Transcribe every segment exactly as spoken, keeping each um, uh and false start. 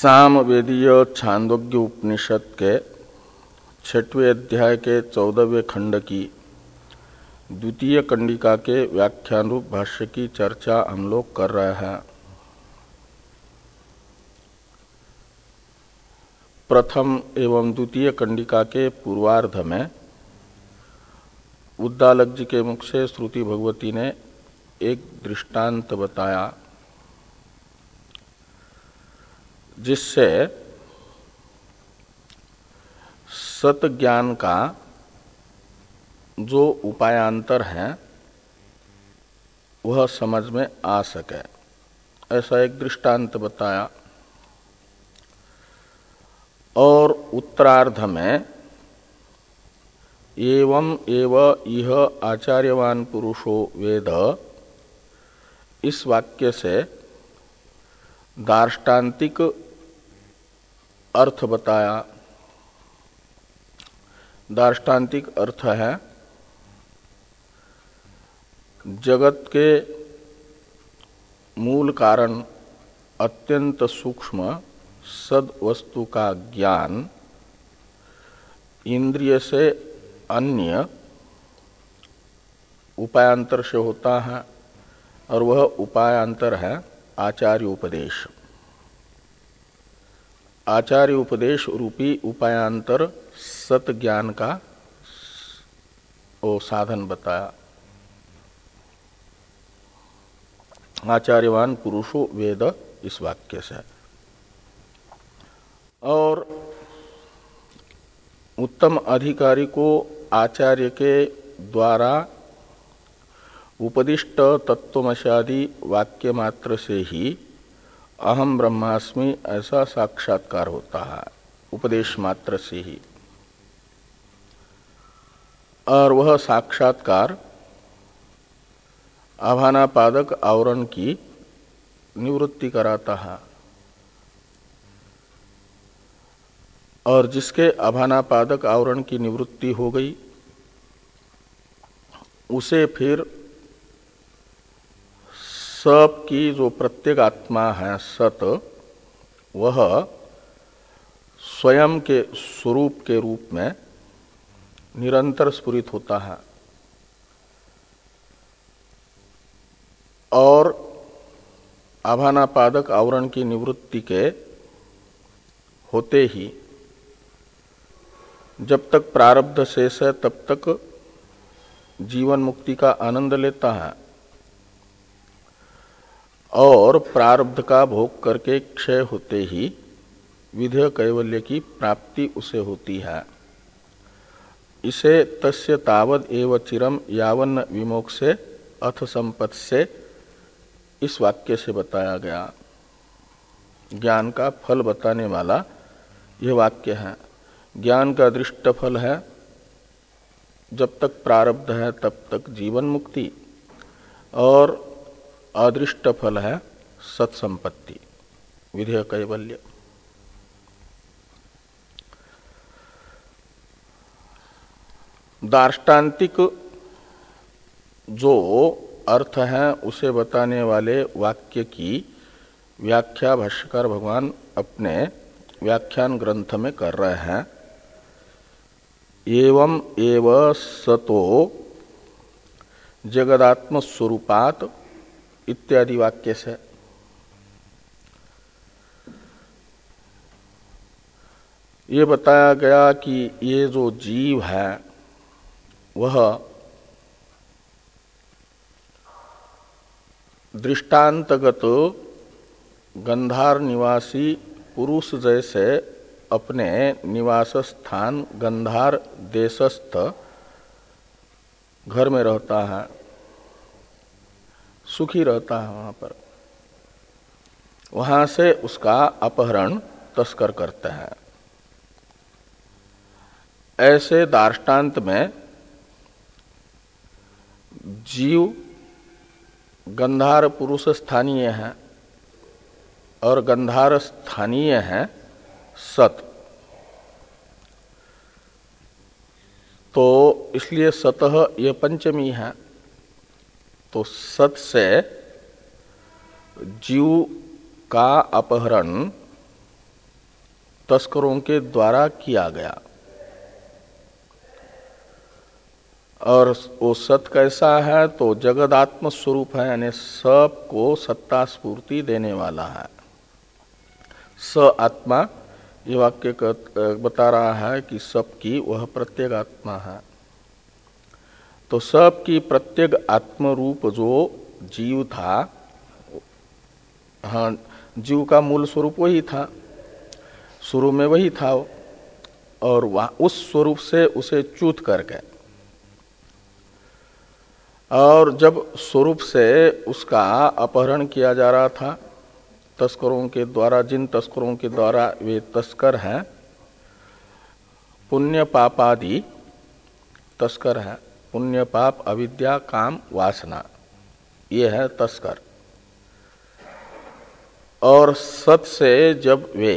सामवेदीय छांदोग्य उपनिषद के छठवें अध्याय के चौदहवें खंड की द्वितीय कंडिका के व्याख्यान रूप भाष्य की चर्चा हम लोग कर रहे हैं। प्रथम एवं द्वितीय कंडिका के पूर्वार्ध में उद्दालक जी के मुख से श्रुति भगवती ने एक दृष्टांत बताया जिससे सत ज्ञान का जो उपायांतर है वह समझ में आ सके, ऐसा एक दृष्टांत बताया। और उत्तरार्ध में एवं एव इह आचार्यवान पुरुषो वेद, इस वाक्य से दार्ष्टान्तिक अर्थ बताया। दार्ष्टान्तिक अर्थ है जगत के मूल कारण अत्यंत सूक्ष्म सद वस्तु का ज्ञान इंद्रिय से अन्य उपायांतर से होता है, और वह उपायांतर है आचार्य उपदेश। आचार्य उपदेश रूपी उपायांतर सत ज्ञान का वो साधन बताया। आचार्यवान पुरुषो वेद, इस वाक्य से। और उत्तम अधिकारी को आचार्य के द्वारा उपदिष्ट तत्वमशादि वाक्य मात्र से ही अहम ब्रह्मास्मि ऐसा साक्षात्कार होता है, उपदेश मात्र से ही। और वह साक्षात्कार आभानापादक आवरण की निवृत्ति कराता है, और जिसके आभानापादक आवरण की निवृत्ति हो गई उसे फिर सब की जो प्रत्येक आत्मा है सत, वह स्वयं के स्वरूप के रूप में निरंतर स्फुरित होता है। और आभानापादक आवरण की निवृत्ति के होते ही जब तक प्रारब्ध शेष है तब तक जीवन मुक्ति का आनंद लेता है, और प्रारब्ध का भोग करके क्षय होते ही विधेय कैवल्य की प्राप्ति उसे होती है। इसे तस्य तावद एव चिरम यावन्न विमोक्षे अथ संपत् से, इस वाक्य से बताया गया। ज्ञान का फल बताने वाला यह वाक्य है। ज्ञान का दृष्ट फल है जब तक प्रारब्ध है तब तक जीवन मुक्ति, और अदृष्ट फल है सत्संपत्ति, विधेय कैवल्य। दार्ष्टान्तिक जो अर्थ है उसे बताने वाले वाक्य की व्याख्या भाष्यकार भगवान अपने व्याख्यान ग्रंथ में कर रहे हैं। एवं एव सतो जगदात्म स्वरूपात इत्यादि वाक्य से। ये बताया गया कि ये जो जीव है वह दृष्टांतगत गंधार निवासी पुरुष जैसे अपने निवास स्थान गंधार देशस्थ घर में रहता है, सुखी रहता है वहां पर। वहां से उसका अपहरण तस्कर करते हैं। ऐसे दार्ष्टान्त में जीव गंधार पुरुष स्थानीय है और गंधार स्थानीय है सत। तो इसलिए सतः ये पंचमी है। तो सत से जीव का अपहरण तस्करों के द्वारा किया गया। और वो सत कैसा है? तो जगदात्म स्वरूप है, यानी सब को सत्ता स्फूर्ति देने वाला है। स आत्मा, ये वाक्य बता रहा है कि सबकी वह प्रत्येक आत्मा है। तो सबकी प्रत्येक आत्म रूप जो जीव था, हाँ, जीव का मूल स्वरूप वही था, शुरू में वही था, और वह उस स्वरूप से उसे च्युत करके, और जब स्वरूप से उसका अपहरण किया जा रहा था तस्करों के द्वारा, जिन तस्करों के द्वारा वे तस्कर हैं, पुण्य पापादि तस्कर हैं, पुण्य पाप अविद्या काम वासना, ये है तस्कर। और सत से जब वे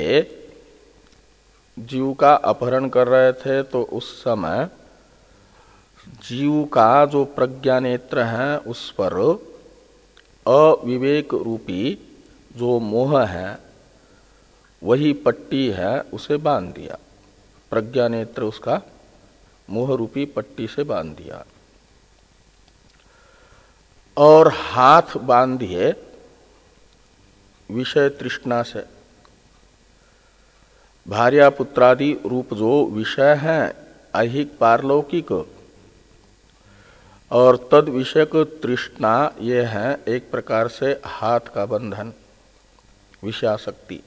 जीव का अपहरण कर रहे थे तो उस समय जीव का जो प्रज्ञानेत्र है उस पर अविवेक रूपी जो मोह है, वही पट्टी है, उसे बांध दिया। प्रज्ञानेत्र उसका मोह रूपी पट्टी से बांध दिया। और हाथ बांध दिए विषय तृष्णा से। भार्या पुत्रादि रूप जो विषय है ऐहिक पारलौकिक, और तद विषयक तृष्णा ये है एक प्रकार से हाथ का बंधन, विषयासक्ति।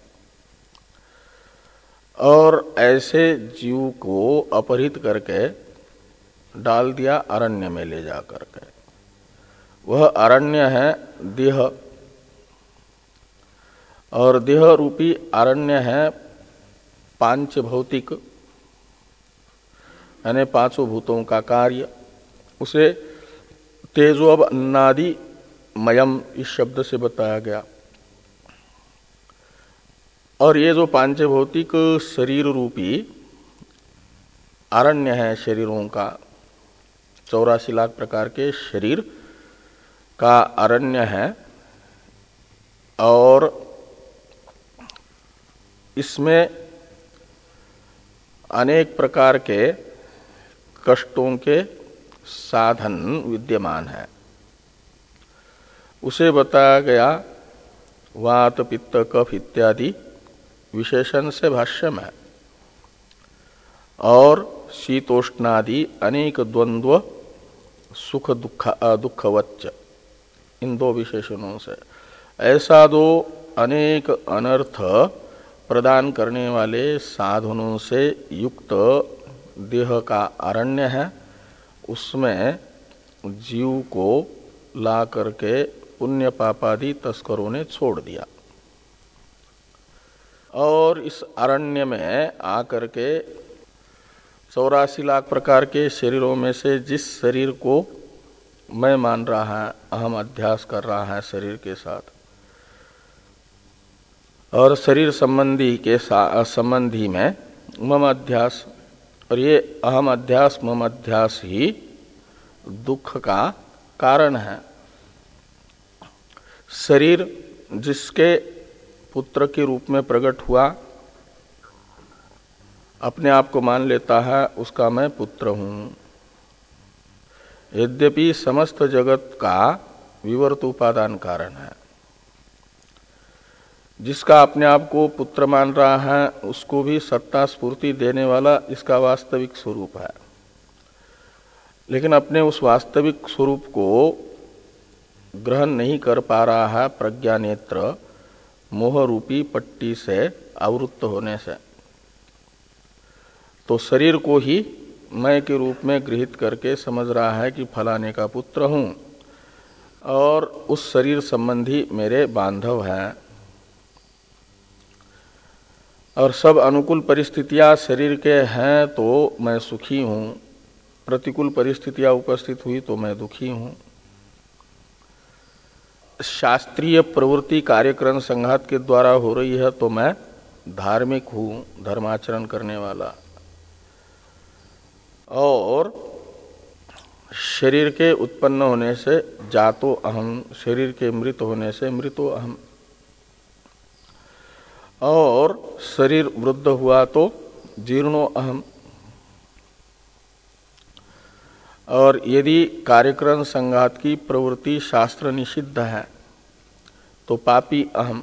और ऐसे जीव को अपहरित करके डाल दिया अरण्य में ले जा करके। वह अरण्य है देह, और देह रूपी अरण्य है पांच भौतिक, यानी पांचों भूतों का कार्य। उसे तेजोब अन्नादि मयम इस शब्द से बताया गया। और ये जो पांच भौतिक शरीर रूपी अरण्य है शरीरों का, चौरासी लाख प्रकार के शरीर का अरण्य है, और इसमें अनेक प्रकार के कष्टों के साधन विद्यमान है। उसे बताया गया वात पित्त कफ इत्यादि विशेषण से भाष्य में, और शीतोष्णादि अनेक द्वंद्व सुख दुख दुखवच्च, इन दो विशेषणों से ऐसा दो अनेक अनर्थ प्रदान करने वाले साधनों से युक्त देह का अरण्य है। उसमें जीव को ला करके पुण्य पापादि तस्करों ने छोड़ दिया, और इस अरण्य में आकर के चौरासी लाख प्रकार के शरीरों में से जिस शरीर को मैं मान रहा है, अहम अध्यास कर रहा है शरीर के साथ, और शरीर संबंधी के संबंधी में मम अध्यास, और ये अहम अध्यास मम अध्यास ही दुख का कारण है। शरीर जिसके पुत्र के रूप में प्रकट हुआ, अपने आप को मान लेता है उसका मैं पुत्र हूं। यद्यपि समस्त जगत का विवर्त उपादान कारण है। जिसका अपने आप को पुत्र मान रहा है उसको भी सत्ता स्फूर्ति देने वाला इसका वास्तविक स्वरूप है। लेकिन अपने उस वास्तविक स्वरूप को ग्रहण नहीं कर पा रहा है प्रज्ञानेत्र मोह रूपी पट्टी से आवृत्त होने से। तो शरीर को ही मैं के रूप में गृहीत करके समझ रहा है कि फलाने का पुत्र हूं, और उस शरीर संबंधी मेरे बांधव हैं, और सब अनुकूल परिस्थितियां शरीर के हैं तो मैं सुखी हूं, प्रतिकूल परिस्थितियां उपस्थित हुई तो मैं दुखी हूं। शास्त्रीय प्रवृत्ति कार्यक्रम संघात के द्वारा हो रही है तो मैं धार्मिक हूं, धर्माचरण करने वाला। और शरीर के उत्पन्न होने से जातो अहम, शरीर के मृत होने से मृतो अहम। और शरीर वृद्ध हुआ तो जीर्णो अहम। और यदि कार्यक्रम संघात की प्रवृत्ति शास्त्र निषिद्ध है तो पापी अहम,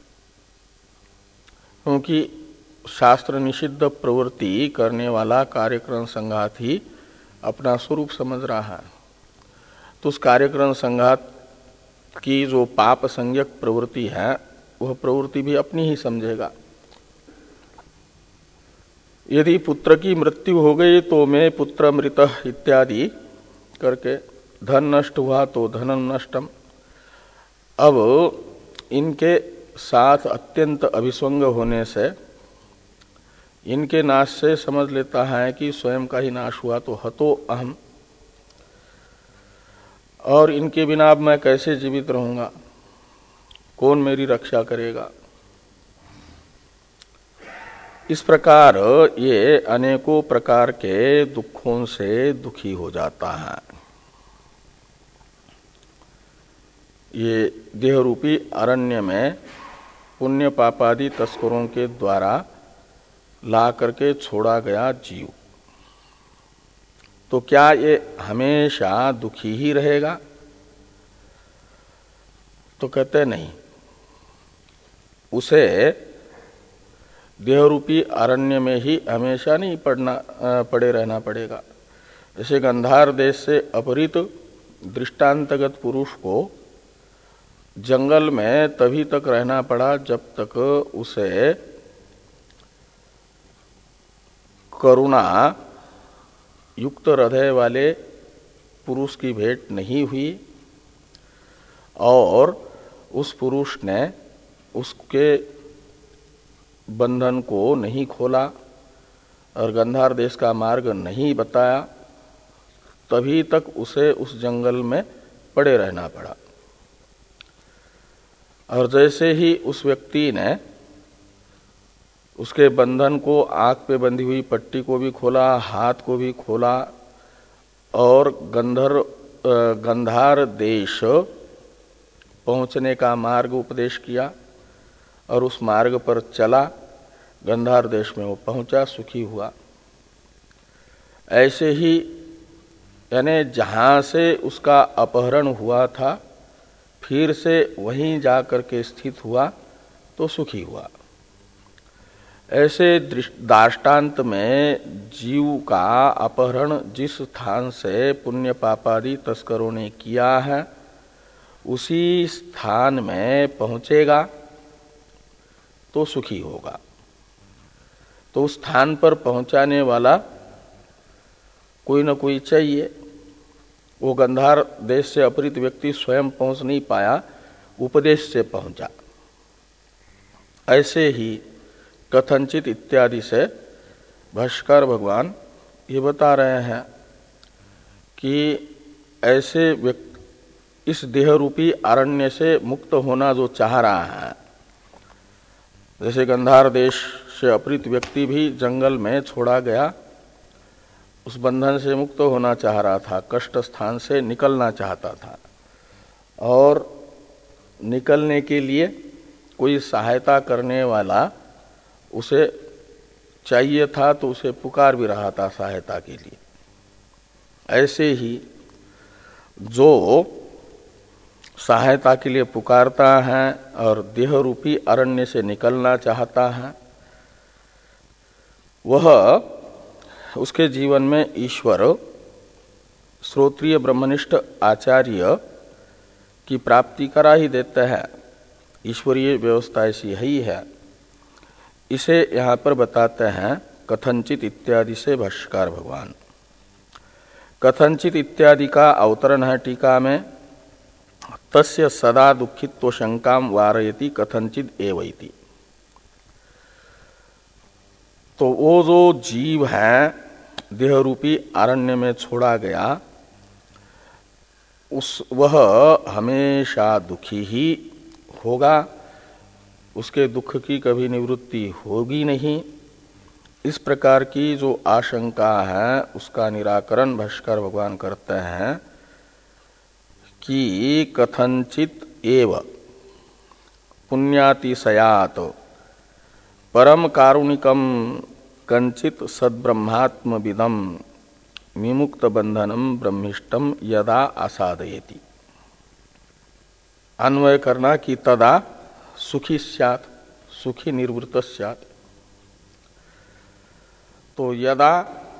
क्योंकि शास्त्र निषिद्ध प्रवृत्ति करने वाला कार्यक्रम संघात ही अपना स्वरूप समझ रहा है। तो उस कार्यक्रम संघात की जो पाप संज्ञक प्रवृत्ति है वह प्रवृत्ति भी अपनी ही समझेगा। यदि पुत्र की मृत्यु हो गई तो मैं पुत्र मृत इत्यादि करके, धन नष्ट हुआ तो धनम नष्टम। अब इनके साथ अत्यंत अभिसंग होने से इनके नाश से समझ लेता है कि स्वयं का ही नाश हुआ तो हतो अहम, और इनके बिना अब मैं कैसे जीवित रहूंगा, कौन मेरी रक्षा करेगा। इस प्रकार ये अनेकों प्रकार के दुखों से दुखी हो जाता है। ये देह रूपी अरण्य में पुण्य पापादि तस्करों के द्वारा ला करके छोड़ा गया जीव, तो क्या ये हमेशा दुखी ही रहेगा? तो कहते नहीं, उसे देहरूपी अरण्य में ही हमेशा नहीं पड़ना पड़े रहना पड़ेगा। जैसे गंधार देश से अपहृत दृष्टांतगत पुरुष को जंगल में तभी तक रहना पड़ा जब तक उसे करुणा युक्त हृदय वाले पुरुष की भेंट नहीं हुई और उस पुरुष ने उसके बंधन को नहीं खोला और गंधार देश का मार्ग नहीं बताया, तभी तक उसे उस जंगल में पड़े रहना पड़ा। और जैसे ही उस व्यक्ति ने उसके बंधन को, आंख पे बंधी हुई पट्टी को भी खोला, हाथ को भी खोला और गंधर गंधार देश पहुंचने का मार्ग उपदेश किया और उस मार्ग पर चला, गंधार देश में वो पहुंचा, सुखी हुआ। ऐसे ही यानी जहां से उसका अपहरण हुआ था फिर से वहीं जाकर के स्थित हुआ तो सुखी हुआ। ऐसे दाष्टान्त में जीव का अपहरण जिस स्थान से पुण्य पापादि तस्करों ने किया है उसी स्थान में पहुंचेगा तो सुखी होगा। तो उस स्थान पर पहुंचाने वाला कोई न कोई चाहिए। वो गंधार देश से अपहृत व्यक्ति स्वयं पहुंच नहीं पाया, उपदेश से पहुंचा। ऐसे ही कथनचित इत्यादि से भाष्कर भगवान ये बता रहे हैं कि ऐसे व्यक्ति इस देह रूपी अरण्य से मुक्त होना जो चाह रहा है, जैसे गंधार देश से अपहृत व्यक्ति भी जंगल में छोड़ा गया, उस बंधन से मुक्त होना चाह रहा था, कष्ट स्थान से निकलना चाहता था और निकलने के लिए कोई सहायता करने वाला उसे चाहिए था तो उसे पुकार भी रहा था सहायता के लिए। ऐसे ही जो सहायता के लिए पुकारता है और देह रूपी अरण्य से निकलना चाहता है, वह उसके जीवन में ईश्वर श्रोत्रिय ब्रह्मनिष्ठ आचार्य की प्राप्ति करा ही देते हैं। ईश्वरीय व्यवस्था ऐसी ही है। इसे यहाँ पर बताते हैं कथनचित इत्यादि से भाष्यकार भगवान। कथनचित इत्यादि का अवतरण है टीका में, तस्य सदा दुखित्व शंकाम वारयति कथनचित एवैति। तो वो जो जीव है देह रूपी अरण्य में छोड़ा गया, उस वह हमेशा दुखी ही होगा, उसके दुख की कभी निवृत्ति होगी नहीं। इस प्रकार की जो आशंका है उसका निराकरण भाष्कर भगवान करते हैं कि कथनचित एव पुण्यातिशयात परम कारुणिकम कंचित सद्ब्रह्मात्म विदम विमुक्त बंधनम ब्रह्मिष्टम यदा आसादयति। अन्वय करना कि तदा सुखी स्यात्, सुखी निर्वृत स्यात्। तो यदा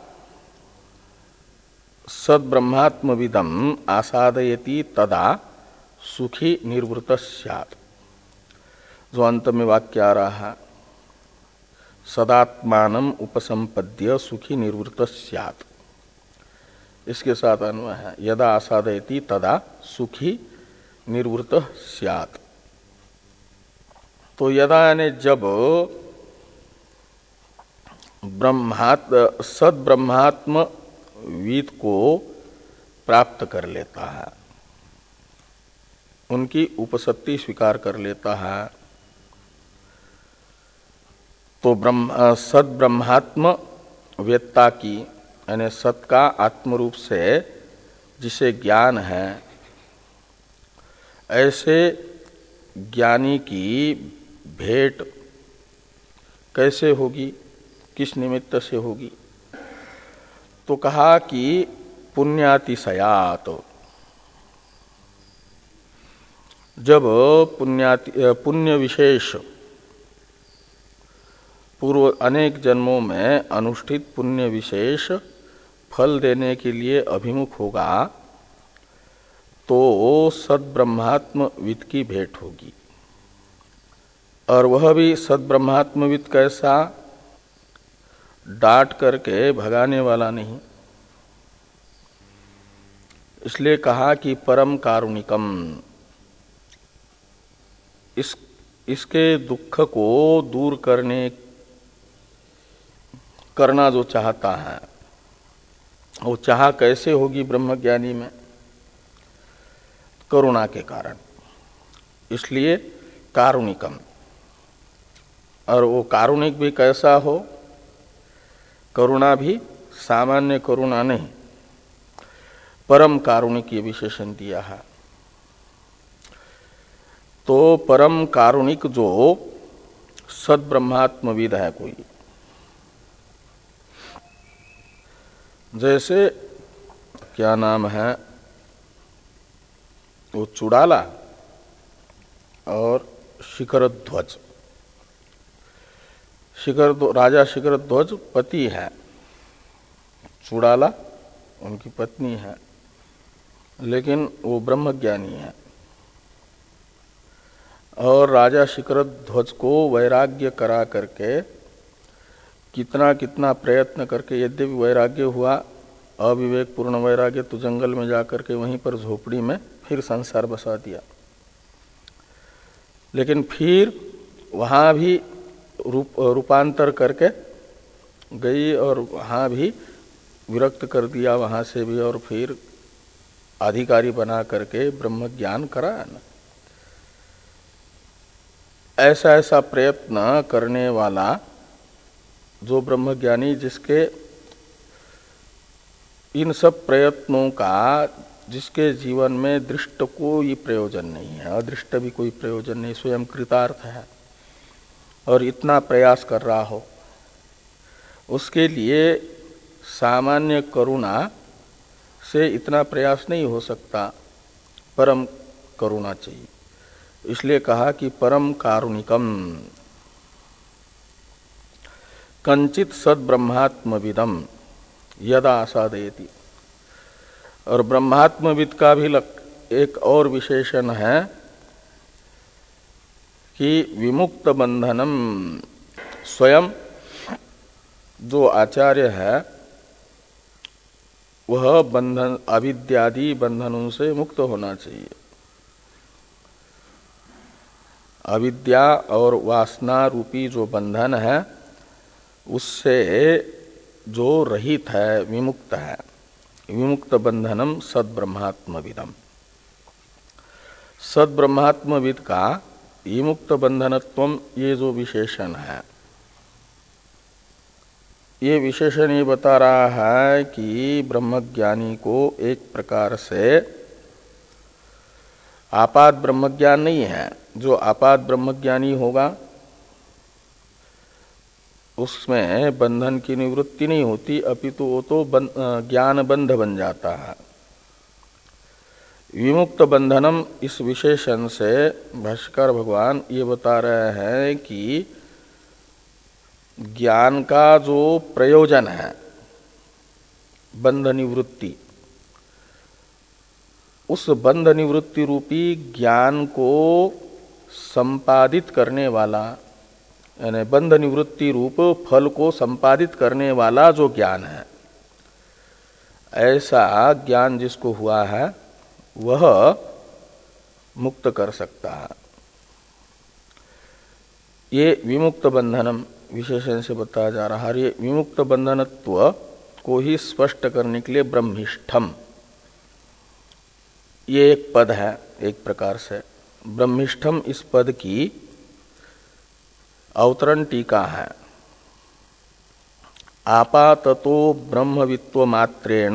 सद्ब्रह्मात्म विदम आसादयति तदा सुखी निर्वृत स्यात्। जो अंत में वाक्य आ रहा है, सदात्मानम उपसंपद्य सुखी निवृत्त स्यात्, इसके साथ अन्वय है। यदा आसादयति तदा सुखी निर्वृत्त स्यात्। तो यदा यानी जब ब्रह्मात्म सद्ब्रह्मात्म विद को प्राप्त कर लेता है, उनकी उपसत्ति स्वीकार कर लेता है, तो ब्रह्म सद्ब्रह्मात्म वेत्ता की यानी सत का आत्मरूप से जिसे ज्ञान है, ऐसे ज्ञानी की भेंट कैसे होगी, किस निमित्त से होगी? तो कहा कि पुण्यातिशयात। जब पुण्याति पुण्य विशेष पूर्व अनेक जन्मों में अनुष्ठित पुण्य विशेष फल देने के लिए अभिमुख होगा, तो सद्ब्रह्मात्म विद की भेंट होगी। और वह भी सद्ब्रह्मात्म विद कैसा? डांट करके भगाने वाला नहीं। इसलिए कहा कि परम कारुणिकम, इस इसके दुख को दूर करने करना जो चाहता है, वो चाह कैसे होगी ब्रह्मज्ञानी में? करुणा के कारण, इसलिए कारुणिकम। और वो कारुणिक भी कैसा हो? करुणा भी सामान्य करुणा नहीं, परम कारुणिक ये विशेषण दिया है। तो परम कारुणिक जो सद्ब्रह्मात्मविद है कोई, जैसे क्या नाम है वो चुड़ाला और शिखरध्वज। शिखर राजा शिखरध्वज पति है, चुड़ाला उनकी पत्नी है, लेकिन वो ब्रह्मज्ञानी है। और राजा शिखरध्वज को वैराग्य करा करके कितना कितना प्रयत्न करके, यद्यपि वैराग्य हुआ, अविवेक पूर्ण वैराग्य, तो जंगल में जाकर के वहीं पर झोपड़ी में फिर संसार बसा दिया। लेकिन फिर वहां भी रूप रूपांतर करके गई और वहां भी विरक्त कर दिया, वहां से भी, और फिर अधिकारी बना करके ब्रह्म ज्ञान कराया ना। ऐसा ऐसा प्रयत्न करने वाला जो ब्रह्मज्ञानी, जिसके इन सब प्रयत्नों का जिसके जीवन में दृष्ट कोई प्रयोजन नहीं है, अदृष्ट भी कोई प्रयोजन नहीं, स्वयं कृतार्थ है और इतना प्रयास कर रहा हो, उसके लिए सामान्य करुणा से इतना प्रयास नहीं हो सकता, परम करुणा चाहिए। इसलिए कहा कि परम कारुणिकम कंचित सद्ब्रह्मात्मविदम यदा आसादयति। और ब्रह्मात्मविद का भी एक और विशेषण है कि विमुक्त बंधनम, स्वयं जो आचार्य है वह बंधन अविद्यादि बंधनों से मुक्त होना चाहिए। अविद्या और वासना रूपी जो बंधन है उससे जो रहित है, विमुक्त है, विमुक्त बंधनम सद्ब्रह्मात्मविदम। सद्ब्रह्मात्मविद का विमुक्त बंधनत्वम, ये जो विशेषण है, ये विशेषण ये बता रहा है कि ब्रह्मज्ञानी को एक प्रकार से आपात ब्रह्मज्ञान नहीं है। जो आपात ब्रह्मज्ञानी होगा उसमें बंधन की निवृत्ति नहीं होती, अपितु वो तो ज्ञान बंध बन जाता है। विमुक्त बंधनम इस विशेषण से भाष्यकार भगवान ये बता रहे हैं कि ज्ञान का जो प्रयोजन है बंध निवृत्ति, उस बंध निवृत्ति रूपी ज्ञान को संपादित करने वाला, यानी बंध निवृत्ति रूप फल को संपादित करने वाला जो ज्ञान है, ऐसा ज्ञान जिसको हुआ है वह मुक्त कर सकता है। ये विमुक्त बंधनम विशेषण से बताया जा रहा है। ये विमुक्त बंधनत्व को ही स्पष्ट करने के लिए ब्रह्मिष्ठम, ये एक पद है एक प्रकार से। ब्रह्मिष्ठम इस पद की अवतरण टीका है। आपाततो ब्रह्मवित्व मात्रेण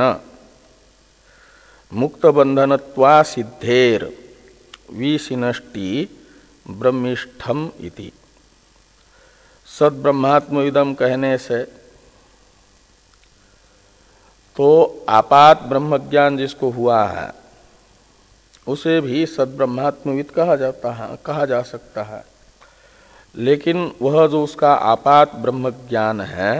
मुक्त बंधनत्वा सिद्धेर विशिनष्टि ब्रह्मिष्ठम इति। सद्ब्रह्मात्मविदम कहने से तो आपात ब्रह्मज्ञान जिसको हुआ है उसे भी सद्ब्रह्मात्मविद कहा जाता है, कहा जा सकता है। लेकिन वह जो उसका आपात ब्रह्मज्ञान है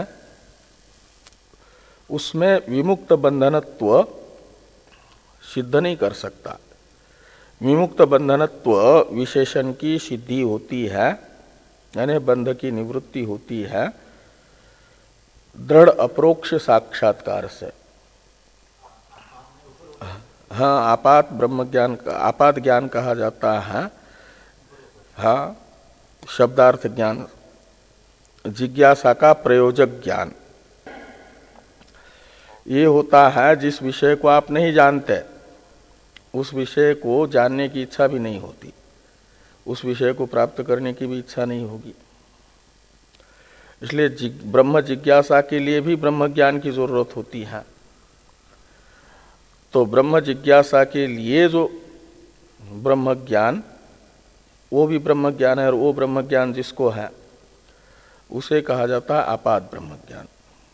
उसमें विमुक्त बंधनत्व सिद्ध नहीं कर सकता। विमुक्त बंधनत्व विशेषण की सिद्धि होती है, यानी बंध की निवृत्ति होती है दृढ़ अप्रोक्ष साक्षात्कार से। हाँ, आपात ब्रह्म ज्ञान, आपात ज्ञान कहा जाता है। हाँ, शब्दार्थ ज्ञान, जिज्ञासा का प्रयोजक ज्ञान ये होता है जिस विषय को आप नहीं जानते, उस विषय को जानने की इच्छा भी नहीं होती, उस विषय को प्राप्त करने की भी इच्छा नहीं होगी। इसलिए जिग, ब्रह्म जिज्ञासा के लिए भी ब्रह्म ज्ञान की जरूरत होती है। तो ब्रह्म जिज्ञासा के लिए जो ब्रह्म ज्ञान, वो भी ब्रह्म ज्ञान है, और वो ब्रह्म ज्ञान जिसको है उसे कहा जाता है आपात ब्रह्म ज्ञान।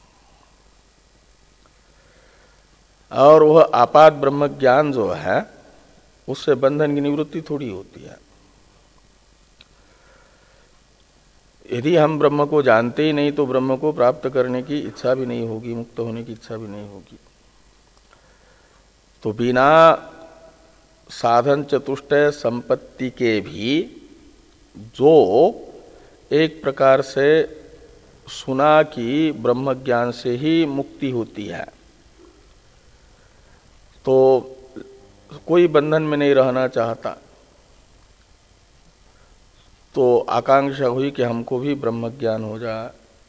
और वह आपात ब्रह्म ज्ञान जो है उससे बंधन की निवृत्ति थोड़ी होती है। यदि हम ब्रह्म को जानते ही नहीं तो ब्रह्म को प्राप्त करने की इच्छा भी नहीं होगी, मुक्त होने की इच्छा भी नहीं होगी। तो बिना साधन चतुष्टय संपत्ति के भी जो एक प्रकार से सुना कि ब्रह्म ज्ञान से ही मुक्ति होती है, तो कोई बंधन में नहीं रहना चाहता, तो आकांक्षा हुई कि हमको भी ब्रह्म ज्ञान हो जाए।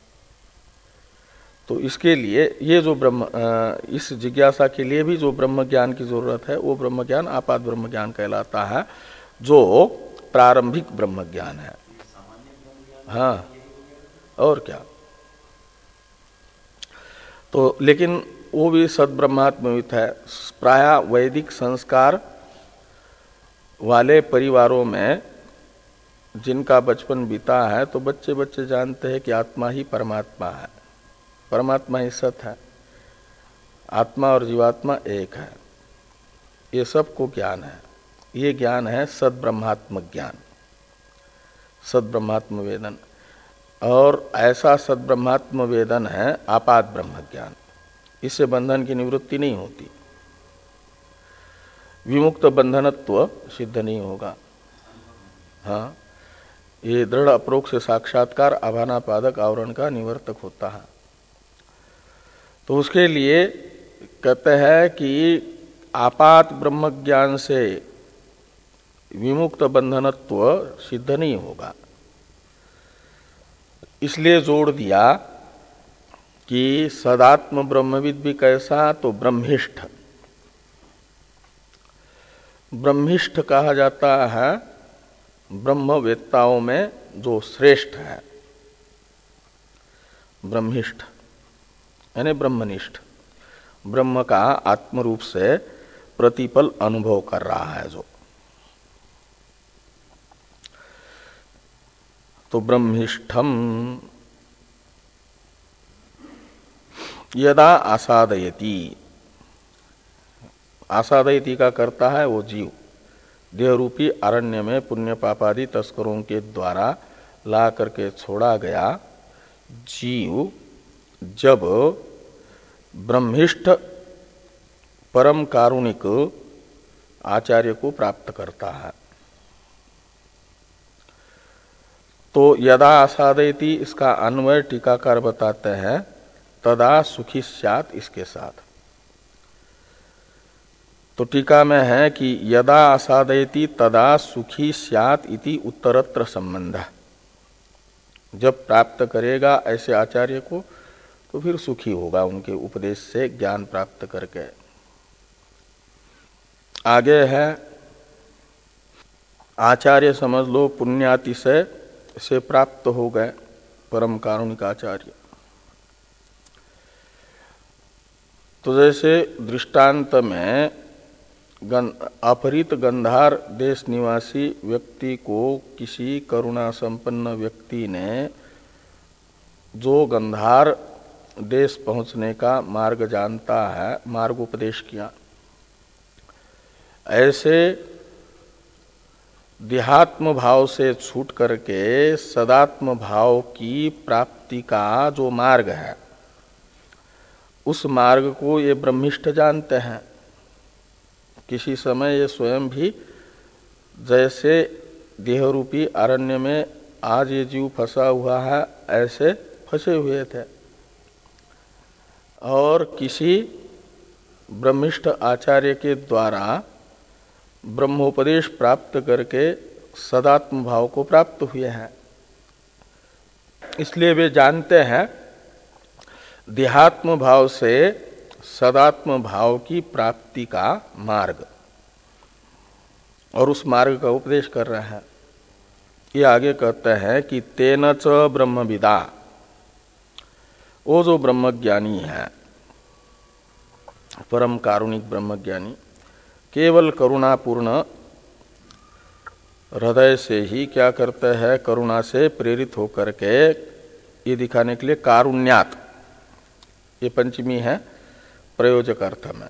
तो इसके लिए ये जो ब्रह्म, इस जिज्ञासा के लिए भी जो ब्रह्म ज्ञान की जरूरत है वो ब्रह्म ज्ञान आपात ब्रह्म ज्ञान कहलाता है, जो प्रारंभिक ब्रह्म ज्ञान है। हाँ, और क्या। तो लेकिन वो भी सद्ब्रह्मात्मविद है। प्रायः वैदिक संस्कार वाले परिवारों में जिनका बचपन बीता है तो बच्चे बच्चे जानते हैं कि आत्मा ही परमात्मा है, परमात्मा ही सत है, आत्मा और जीवात्मा एक है। ये सबको ज्ञान है। ये ज्ञान है सद्ब्रह्मात्म ज्ञान, सद्ब्रह्मात्म वेदन। और ऐसा सद्ब्रह्मात्म वेदन है आपात ब्रह्म ज्ञान। इससे बंधन की निवृत्ति नहीं होती, विमुक्त बंधनत्व सिद्ध नहीं होगा। हाँ, ये दृढ़ अप्रोक्ष साक्षात्कार आभानापादक आवरण का निवर्तक होता है। तो उसके लिए कहते हैं कि आपात ब्रह्म ज्ञान से विमुक्त बंधनत्व सिद्ध नहीं होगा। इसलिए जोड़ दिया कि सदात्म ब्रह्मविद भी कैसा, तो ब्रह्मिष्ठ। ब्रह्मिष्ठ कहा जाता है ब्रह्मवेत्ताओं में जो श्रेष्ठ है, ब्रह्मिष्ठ यानी ब्रह्मनिष्ठ, ब्रह्म का आत्मरूप से प्रतिपल अनुभव कर रहा है जो। तो ब्रह्मिष्ठम यदा आसादयति, आसादयति का करता है वो जीव, देह रूपी अरण्य में पुण्य पापादि तस्करों के द्वारा ला करके छोड़ा गया जीव जब ब्रह्मिष्ठ परम कारुणिक आचार्य को प्राप्त करता है, तो यदा आसादयति इसका अन्वय टीकाकार बताते हैं तदा सुखी स्यात् इसके साथ। तो टीका में है कि यदा आसादयति तदा सुखी स्यात् इति उत्तरत्र संबंध, जब प्राप्त करेगा ऐसे आचार्य को तो फिर सुखी होगा उनके उपदेश से ज्ञान प्राप्त करके। आगे है आचार्य समझ लो पुण्यातिशय से प्राप्त हो गए परम कारुणिक आचार्य। तो जैसे दृष्टांत में गन, अपहृत गंधार देश निवासी व्यक्ति को किसी करुणा संपन्न व्यक्ति ने जो गंधार देश पहुंचने का मार्ग जानता है मार्ग उपदेश किया, ऐसे देहात्म भाव से छूट करके सदात्म भाव की प्राप्ति का जो मार्ग है उस मार्ग को ये ब्रह्मिष्ठ जानते हैं। किसी समय ये स्वयं भी जैसे देह रूपी अरण्य में आज ये जीव फंसा हुआ है ऐसे फंसे हुए थे, और किसी ब्रह्मिष्ठ आचार्य के द्वारा ब्रह्मोपदेश प्राप्त करके सदात्म भाव को प्राप्त हुए हैं। इसलिए वे जानते हैं देहात्म भाव से सदात्म भाव की प्राप्ति का मार्ग, और उस मार्ग का उपदेश कर रहे हैं। ये आगे कहते हैं कि तेन च ब्रह्मविदा, वो जो ब्रह्मज्ञानी है परम कारुणिक ब्रह्मज्ञानी केवल करुणापूर्ण हृदय से ही क्या करते हैं, करुणा से प्रेरित होकर के ये दिखाने के लिए कारुण्यात, ये पंचमी है प्रयोजक अर्थ में,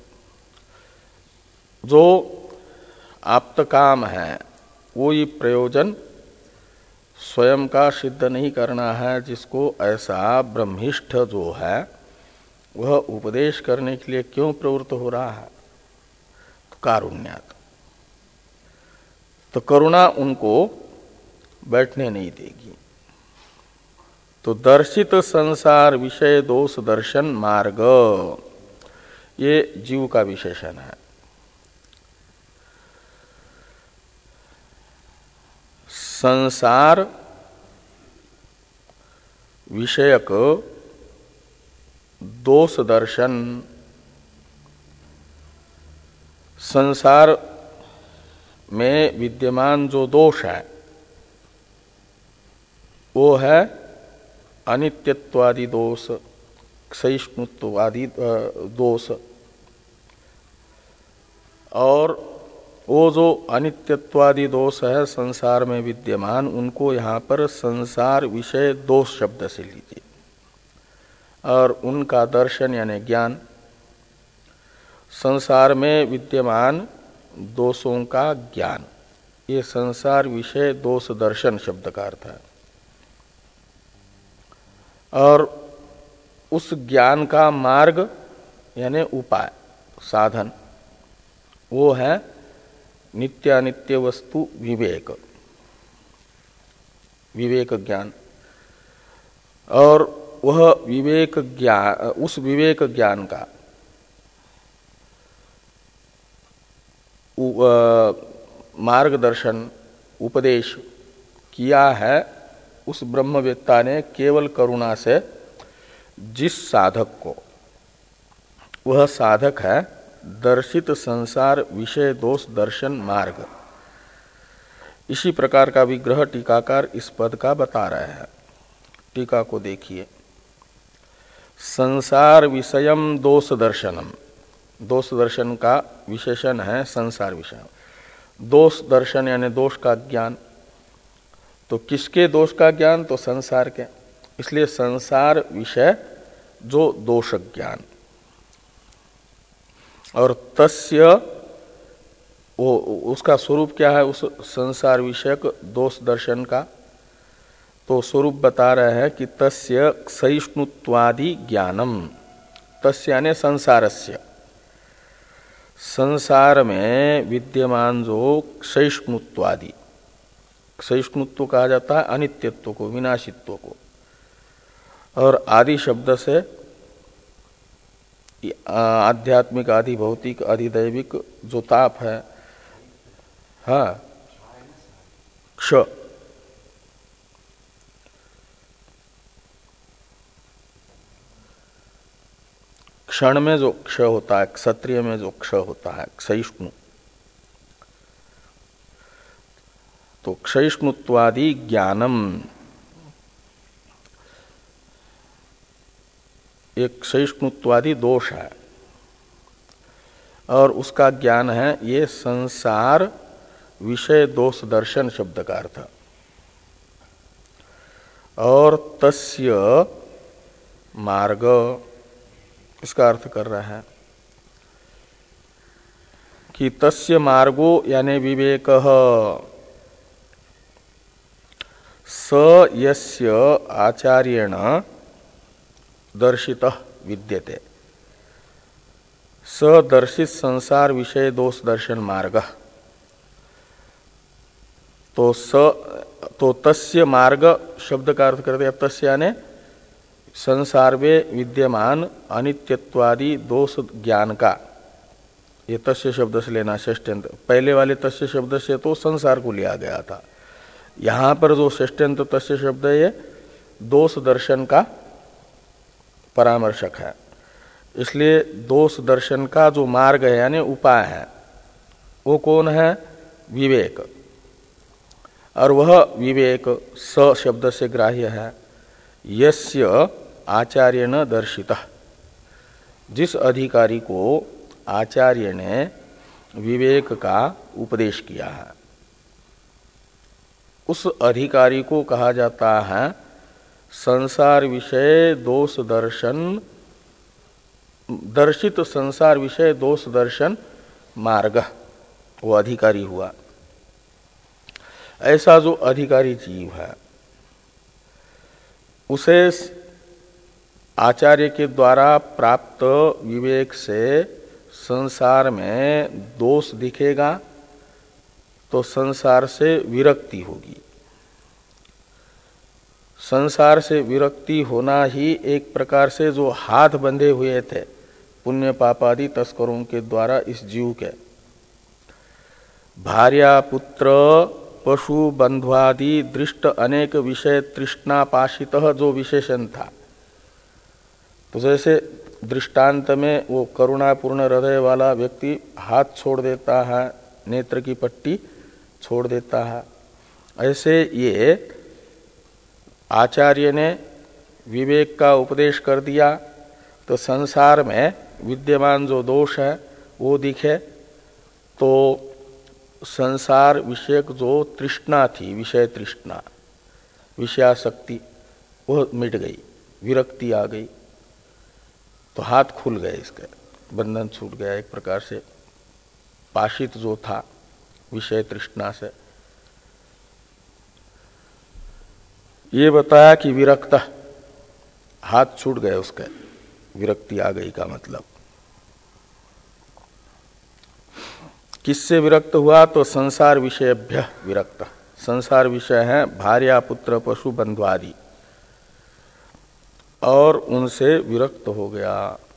जो आप्त काम है वो ये प्रयोजन स्वयं का सिद्ध नहीं करना है, जिसको ऐसा ब्रह्मिष्ठ जो है वह उपदेश करने के लिए क्यों प्रवृत्त हो रहा है, तो कारुण्यात। तो करुणा उनको बैठने नहीं देगी। तो दर्शित संसार विषय दोष दर्शन मार्ग, ये जीव का विशेषण है। संसार विषयक दोष दर्शन, संसार में विद्यमान जो दोष है वो है अनित्यत्वादि दोष, सहिष्णुत्वादि दोष, और वो जो अनित्यत्वादि दोष है संसार में विद्यमान, उनको यहाँ पर संसार विषय दोष शब्द से लीजिए, और उनका दर्शन यानी ज्ञान, संसार में विद्यमान दोषों का ज्ञान, ये संसार विषय दोष दर्शन शब्द का अर्थ है। और उस ज्ञान का मार्ग यानी उपाय, साधन, वो है नित्यानित्य वस्तु विवेक, विवेक ज्ञान। और वह विवेक ज्ञान, उस विवेक ज्ञान का मार्गदर्शन उपदेश किया है उस ब्रह्मवेत्ता ने केवल करुणा से जिस साधक को, वह साधक है दर्शित संसार विषय दोष दर्शन मार्ग। इसी प्रकार का विग्रह टीकाकार इस पद का बता रहे हैं। टीका को देखिए, संसार विषयम दोष दर्शनम, दोष दर्शन का विशेषण है संसार विषय। दोष दर्शन यानी दोष का ज्ञान, तो किसके दोष का ज्ञान, तो संसार के, इसलिए संसार विषय जो दोष ज्ञान, और तस्य वो उसका स्वरूप क्या है, उस संसार विषयक दोष दर्शन का तो स्वरूप बता रहे हैं कि तस्य सहिष्णुत्वादि ज्ञानम, तस्य यानी संसारस्य, संसार में विद्यमान जो सहिष्णुत्वादि, सहिष्णुत्व कहा जाता है अनित्यत्व को, विनाशित्व को, और आदि शब्द से आध्यात्मिक, आदि भौतिक, आदि दैविक जो ताप है, हाँ क्ष, क्षण में जो क्ष होता है, क्षत्रिय में जो क्ष होता है, क्षयिष्णु, तो क्षयिष्णुत्वादि ज्ञानम, एक क्षयिष्णुत्वादि दोष है और उसका ज्ञान है ये संसार विषय दोष दर्शन शब्द का अर्थ, और तस्य मार्ग इसका अर्थ कर रहा है कि तस्य मार्गो यानी विवेकः स यस्य आचार्येण दर्शितः विद्यते, सदर्शित संसार विषय दोष दर्शन मार्ग, तो स तो तस्य मार्ग शब्द का अर्थ करते हैं तस्य यानी संसार में विद्यमान अनित्यत्वादि दोष ज्ञान का, ये तस्य शब्द से लेना षष्ठ्यंत, पहले वाले तस्य शब्द से तो संसार को लिया गया था, यहां पर जो षष्ठ्यंत तस्य शब्द है ये दोष दर्शन का परामर्शक है, इसलिए दोष दर्शन का जो मार्ग है यानी उपाय है वो कौन है, विवेक, और वह विवेक स शब्द से ग्राह्य है, यस्य आचार्य न दर्शितः, जिस अधिकारी को आचार्य ने विवेक का उपदेश किया है उस अधिकारी को कहा जाता है संसार विषय दोष दर्शन, दर्शित संसार विषय दोष दर्शन मार्ग, वो अधिकारी हुआ। ऐसा जो अधिकारी जीव है उसे आचार्य के द्वारा प्राप्त विवेक से संसार में दोष दिखेगा तो संसार से विरक्ति होगी। संसार से विरक्ति होना ही एक प्रकार से जो हाथ बंधे हुए थे पुण्य पापादि तस्करों के द्वारा इस जीव के, भार्या पुत्र पशु बंध्वादि दृष्ट अनेक विषय तृष्णा पाशितः जो विशेषण था, तो जैसे दृष्टांत में वो करुणापूर्ण हृदय वाला व्यक्ति हाथ छोड़ देता है, नेत्र की पट्टी छोड़ देता है, ऐसे ये आचार्य ने विवेक का उपदेश कर दिया तो संसार में विद्यमान जो दोष है वो दिखे, तो संसार विषयक जो तृष्णा थी, विषय तृष्णा, विषयासक्ति, वो मिट गई, विरक्ति आ गई, तो हाथ खुल गए, इसके बंधन छूट गया, एक प्रकार से पाशित जो था विषय तृष्णा से। ये बताया कि विरक्त, हाथ छूट गए उसके, विरक्ति आ गई का मतलब किससे विरक्त हुआ, तो संसार विषयभ्य विरक्त, संसार विषय है भार्या पुत्र पशु बंध्वादि, और उनसे विरक्त हो गया।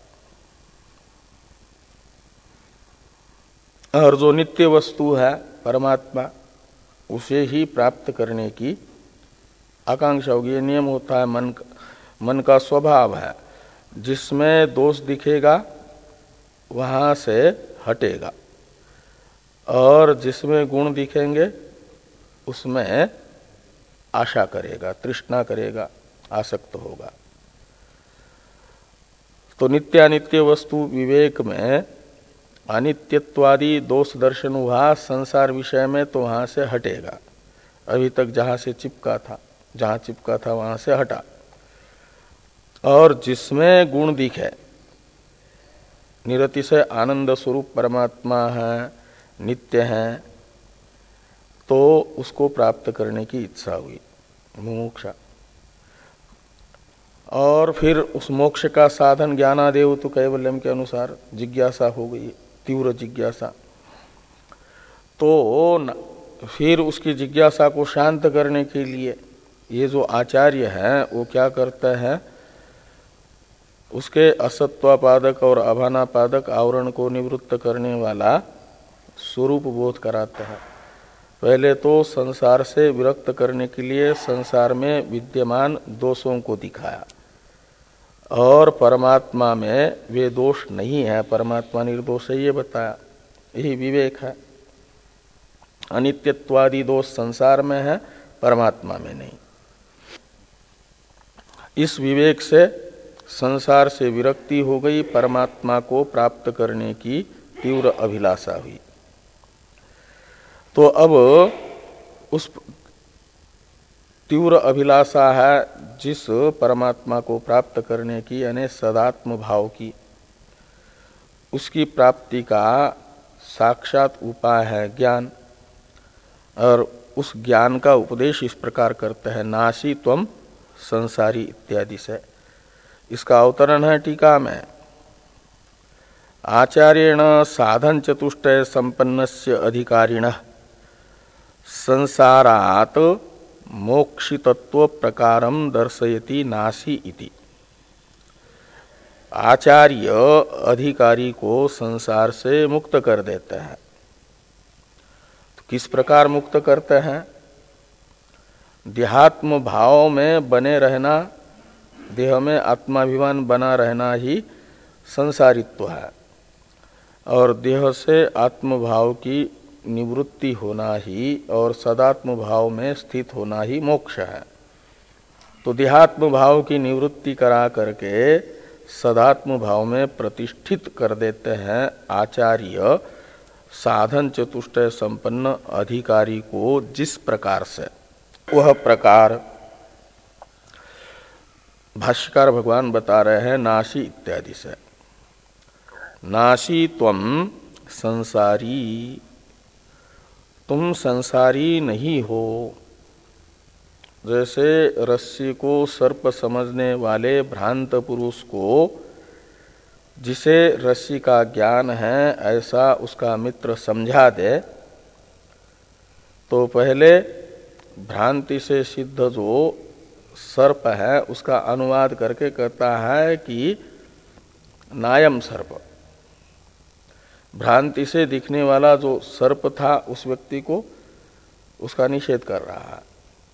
और जो नित्य वस्तु है परमात्मा, उसे ही प्राप्त करने की आकांक्षा होगी। ये नियम होता है मन का, मन का स्वभाव है, जिसमें दोष दिखेगा वहां से हटेगा, और जिसमें गुण दिखेंगे उसमें आशा करेगा, तृष्णा करेगा, आसक्त होगा। तो नित्यानित्य वस्तु विवेक में अनित्यत्वादि दोष दर्शन हुआ संसार विषय में, तो वहां से हटेगा, अभी तक जहां से चिपका था, जहां चिपका था वहां से हटा। और जिसमें गुण दिखे, निरतिशय आनंद स्वरूप परमात्मा है, नित्य है, तो उसको प्राप्त करने की इच्छा हुई, मुमुक्षा। और फिर उस मोक्ष का साधन ज्ञानादेव तो कैवल्यम के अनुसार जिज्ञासा हो गई, तीव्र जिज्ञासा। तो न, फिर उसकी जिज्ञासा को शांत करने के लिए ये जो आचार्य है वो क्या करते हैं, उसके असत्वापादक और अभानापादक आवरण को निवृत्त करने वाला स्वरूप बोध कराते हैं। पहले तो संसार से विरक्त करने के लिए संसार में विद्यमान दोषों को दिखाया, और परमात्मा में वे दोष नहीं है, परमात्मा निर्दोष है, ये बताया। यही विवेक है। अनित्यत्वादि दोष संसार में है, परमात्मा में नहीं। इस विवेक से संसार से विरक्ति हो गई, परमात्मा को प्राप्त करने की तीव्र अभिलाषा हुई। तो अब उस तीव्र अभिलाषा है जिस परमात्मा को प्राप्त करने की, यानी सदात्म भाव की, उसकी प्राप्ति का साक्षात उपाय है ज्ञान। और उस ज्ञान का उपदेश इस प्रकार करते हैं, नासी त्वम संसारी इत्यादि से। इसका अवतरण है टीका में, आचार्येण साधन चतुष्टय संपन्नस्य अधिकारिणः संसारात मोक्षितत्व प्रकारम दर्शयति नासी इति। आचार्य अधिकारी को संसार से मुक्त कर देते हैं। तो किस प्रकार मुक्त करते हैं? देहात्म भाव में बने रहना, देह में आत्माभिमान बना रहना ही संसारित्व है, और देह से आत्मभाव की निवृत्ति होना ही और सदात्म भाव में स्थित होना ही मोक्ष है। तो देहात्म भाव की निवृत्ति करा करके सदात्म भाव में प्रतिष्ठित कर देते हैं आचार्य साधन चतुष्टय संपन्न अधिकारी को। जिस प्रकार से, वह प्रकार भाष्यकार भगवान बता रहे हैं नासी इत्यादि से। नासी त्वम संसारी, तुम संसारी नहीं हो। जैसे रस्सी को सर्प समझने वाले भ्रांत पुरुष को, जिसे रस्सी का ज्ञान है, ऐसा उसका मित्र समझा दे, तो पहले भ्रांति से सिद्ध जो सर्प है उसका अनुवाद करके कहता है कि नायम सर्प। भ्रांति से दिखने वाला जो सर्प था उस व्यक्ति को उसका निषेध कर रहा है,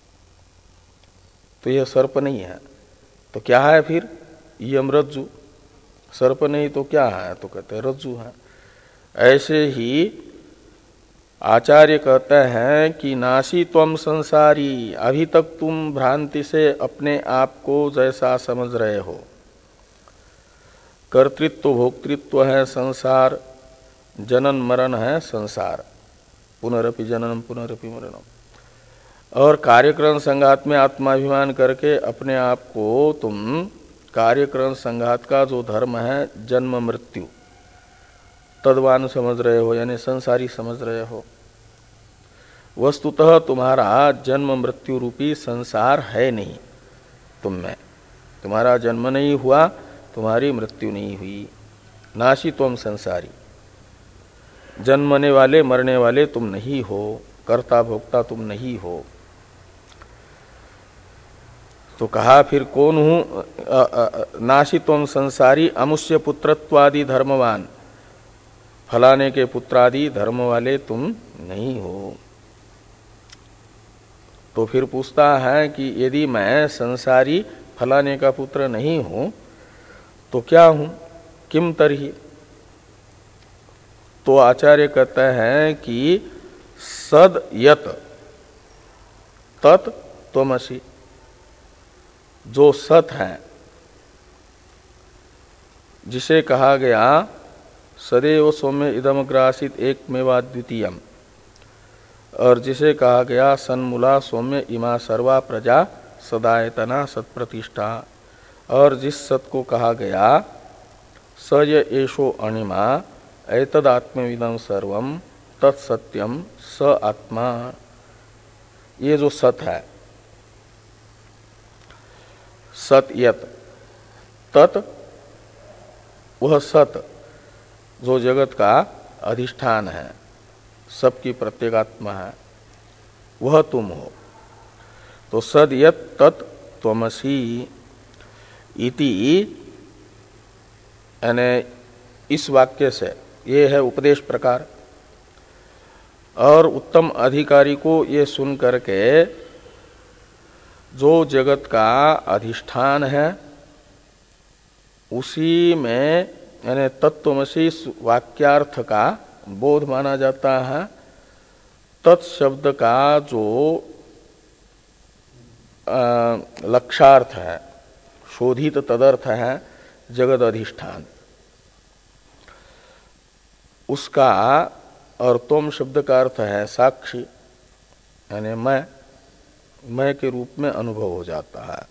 तो यह सर्प नहीं है। तो क्या है फिर? यम रज्जु। सर्प नहीं तो क्या है? तो कहते हैं रज्जु है। ऐसे ही आचार्य कहते हैं कि नासी त्वम संसारी, अभी तक तुम भ्रांति से अपने आप को जैसा समझ रहे हो, कर्तृत्व भोक्तृत्व है संसार, जनन मरण है संसार, पुनरपि जननम पुनरपि मरणम, और कार्यक्रम संघात में आत्माभिमान करके अपने आप को तुम कार्यक्रम संघात का जो धर्म है जन्म मृत्यु, तद्वान समझ रहे हो, यानी संसारी समझ रहे हो। वस्तुतः तुम्हारा जन्म मृत्यु रूपी संसार है नहीं तुम में। तुम्हारा जन्म नहीं हुआ, तुम्हारी मृत्यु नहीं हुई। नासी त्वम संसारी, जन्मने वाले मरने वाले तुम नहीं हो, कर्ता भोक्ता तुम नहीं हो। तो कहा फिर कौन हूं? नासी त्वम संसारी अमुष्य पुत्रत्वादि धर्मवान, फलाने के पुत्रादि धर्म वाले तुम नहीं हो। तो फिर पूछता है कि यदि मैं संसारी फलाने का पुत्र नहीं हूं तो क्या हूं? किम तरही? तो आचार्य कहते हैं कि सद यत तत् त्वमसि। जो सत है, जिसे कहा गया सदैव सौम्य इदमग्रासित एकमेवा द्वितीयम, और जिसे कहा गया सन्मूला सौम्य इमा सर्वा प्रजा सदायतना सत्प्रतिष्ठा, और जिस सत को कहा गया स य एषो अणिमा एतदात्मविदं सर्वम तत्सत्यम स आत्मा, ये जो सत है, सत यत तत्, वह सत जो जगत का अधिष्ठान है, सबकी प्रत्येगात्मा है, वह तुम हो। तो सद यत तत् त्वमसि इति, यानी इस वाक्य से ये है उपदेश प्रकार। और उत्तम अधिकारी को ये सुन करके जो जगत का अधिष्ठान है उसी में, यानी तत्त्वमसि वाक्यार्थ का बोध माना जाता है। तत्शब्द का जो लक्षार्थ है, शोधित तदर्थ है जगत अधिष्ठान, उसका, और तुम शब्द का अर्थ है साक्षी, यानी मैं, मैं के रूप में अनुभव हो जाता है।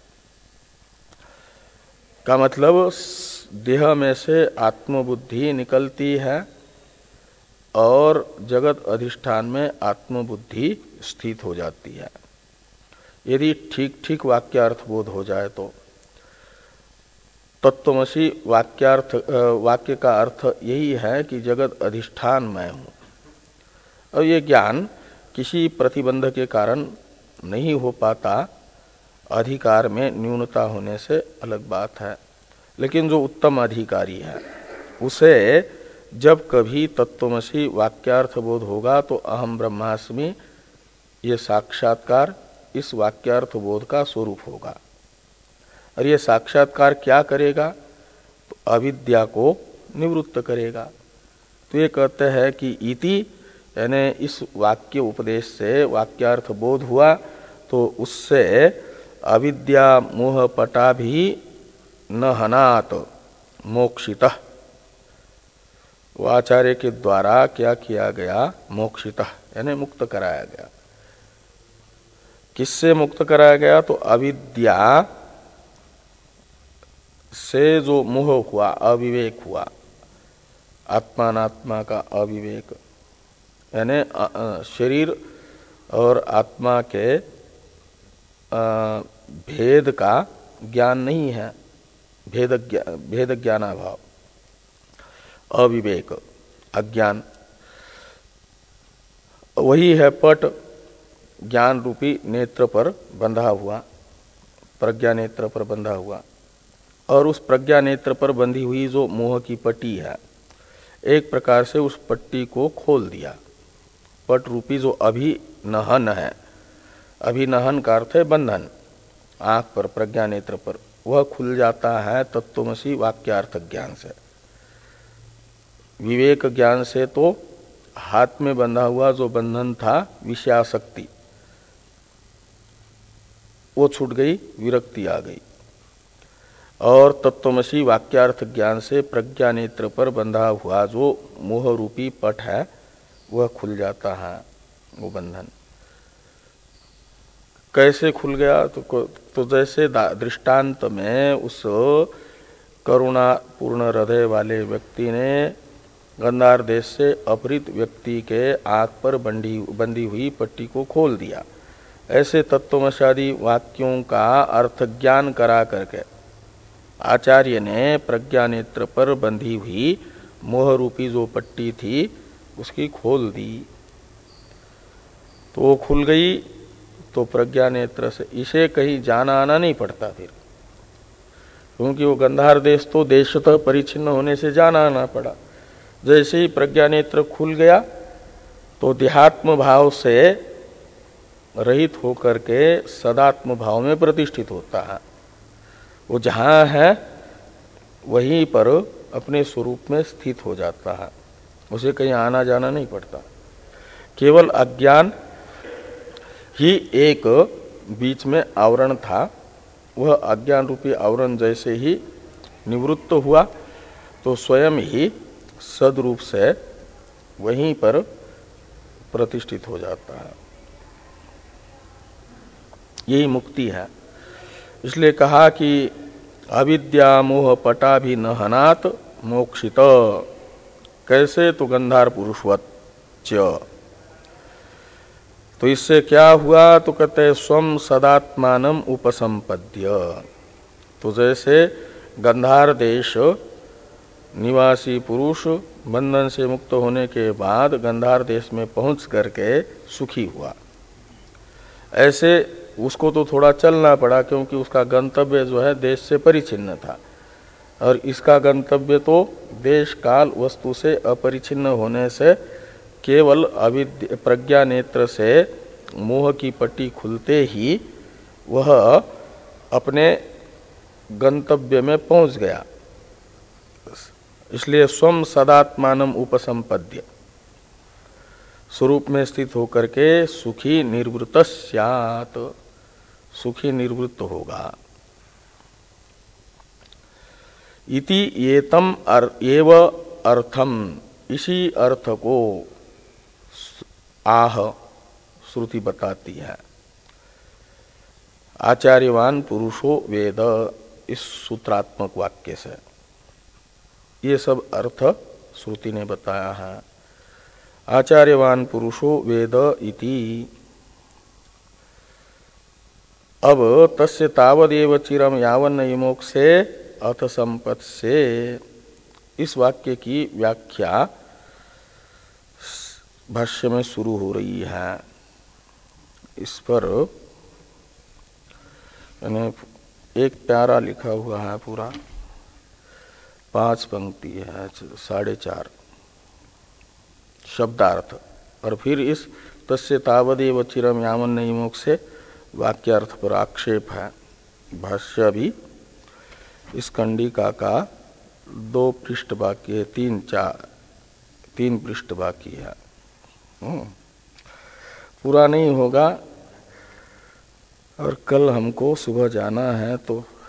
का मतलब देह में से आत्मबुद्धि निकलती है और जगत अधिष्ठान में आत्मबुद्धि स्थित हो जाती है। यदि ठीक ठीक वाक्यार्थ बोध हो जाए तो तत्त्वमसि वाक्यार्थ वाक्य का अर्थ यही है कि जगत अधिष्ठान मैं हूं। और ये ज्ञान किसी प्रतिबंध के कारण नहीं हो पाता, अधिकार में न्यूनता होने से अलग बात है। लेकिन जो उत्तम अधिकारी है उसे जब कभी तत्त्वमसि वाक्यार्थ बोध होगा तो अहम ब्रह्मास्मि ये साक्षात्कार इस वाक्यार्थ बोध का स्वरूप होगा। और ये साक्षात्कार क्या करेगा? तो अविद्या को निवृत्त करेगा। तो ये कहते हैं कि इति, यानी इस वाक्य उपदेश से वाक्यार्थ बोध हुआ तो उससे अविद्या मोह पटा भी न हनात मोक्षितः, वो आचार्य के द्वारा क्या किया गया? मोक्षितः, यानी मुक्त कराया गया। किससे मुक्त कराया गया? तो अविद्या से जो मोह हुआ, अविवेक हुआ, आत्मानात्मा का अविवेक, यानी शरीर और आत्मा के भेद का ज्ञान नहीं है, भेद भेद ज्ञानाभाव, अविवेक, अज्ञान, वही है पट ज्ञान रूपी नेत्र पर बंधा हुआ, प्रज्ञा नेत्र पर बंधा हुआ। और उस प्रज्ञा नेत्र पर बंधी हुई जो मोह की पट्टी है, एक प्रकार से उस पट्टी को खोल दिया। पट रूपी जो अभिनहन है, अभिनहन का अर्थ है बंधन, आंख पर, प्रज्ञा नेत्र पर, वह खुल जाता है तत्त्वमसि वाक्यार्थ ज्ञान से। विवेक ज्ञान से तो हाथ में बंधा हुआ जो बंधन था विषयासक्ति, वो छूट गई, विरक्ति आ गई। और तत्त्वमसि वाक्यार्थ ज्ञान से प्रज्ञा नेत्र पर बंधा हुआ जो मोह रूपी पट है वह खुल जाता है, वो बंधन। कैसे खुल गया? तो, तो जैसे दृष्टांत में उस करुणा पूर्ण हृदय वाले व्यक्ति ने गंधार देश से अपहृत व्यक्ति के आंख पर बंधी बंधी हुई पट्टी को खोल दिया, ऐसे तत्वमशादी वाक्यों का अर्थ ज्ञान करा करके आचार्य ने प्रज्ञा नेत्र पर बंधी हुई मोह रूपी जो पट्टी थी उसकी खोल दी। तो वो खुल गई तो प्रज्ञा नेत्र से इसे कहीं जाना आना नहीं पड़ता फिर, क्योंकि वो गंधार देश तो देशतः परिचिन्न होने से जाना आना पड़ा। जैसे ही प्रज्ञा नेत्र खुल गया तो देहात्म भाव से रहित होकर के सदात्म भाव में प्रतिष्ठित होता है। वो जहां है वहीं पर अपने स्वरूप में स्थित हो जाता है, उसे कहीं आना जाना नहीं पड़ता। केवल अज्ञान ही एक बीच में आवरण था, वह अज्ञान रूपी आवरण जैसे ही निवृत्त हुआ तो स्वयं ही सदरूप से वहीं पर प्रतिष्ठित हो जाता है। यही मुक्ति है। इसलिए कहा कि अविद्या मोह पटाभिनहनात् मोक्षित। कैसे? तो गंधार पुरुषवत च। तो इससे क्या हुआ? तो कहते हैं स्वम सदात्मानम उपसंपद्य। तो जैसे गंधार देश निवासी पुरुष बंधन से मुक्त होने के बाद गंधार देश में पहुंच करके सुखी हुआ, ऐसे उसको तो थोड़ा चलना पड़ा, क्योंकि उसका गंतव्य जो है देश से परिचिन्न था, और इसका गंतव्य तो देश काल वस्तु से अपरिचिन्न होने से केवल अविद्या प्रज्ञा नेत्र से मोह की पट्टी खुलते ही वह अपने गंतव्य में पहुंच गया। इसलिए स्वम सदात्मानम उपसंपद्य, स्वरूप में स्थित होकर के सुखी निर्वृत स्यात्, सुखी निर्वृत्त होगा। इति एतम एव अर्थम, इसी अर्थ को आह श्रुति बताती है। आचार्यवान पुरुषो वेद, इस सूत्रात्मक वाक्य से ये सब अर्थ श्रुति ने बताया है। आचार्यवान पुरुषो वेद इति। अब तस्य तावदेव चिरम यावन्न विमोक्षे अथ संपत् से, इस वाक्य की व्याख्या भाष्य में शुरू हो रही है। इस पर एक प्यारा लिखा हुआ है, पूरा पांच पंक्ति है, साढ़े चार शब्दार्थ, और फिर इस तस्य तावदेव चिरम यावन्न विमोक्षे वाक्यार्थ पर आक्षेप है। भाष्य भी इस कंडिका का दो पृष्ठ बाकी है, तीन चार तीन पृष्ठ बाकी है, पूरा नहीं होगा। और कल हमको सुबह जाना है, तो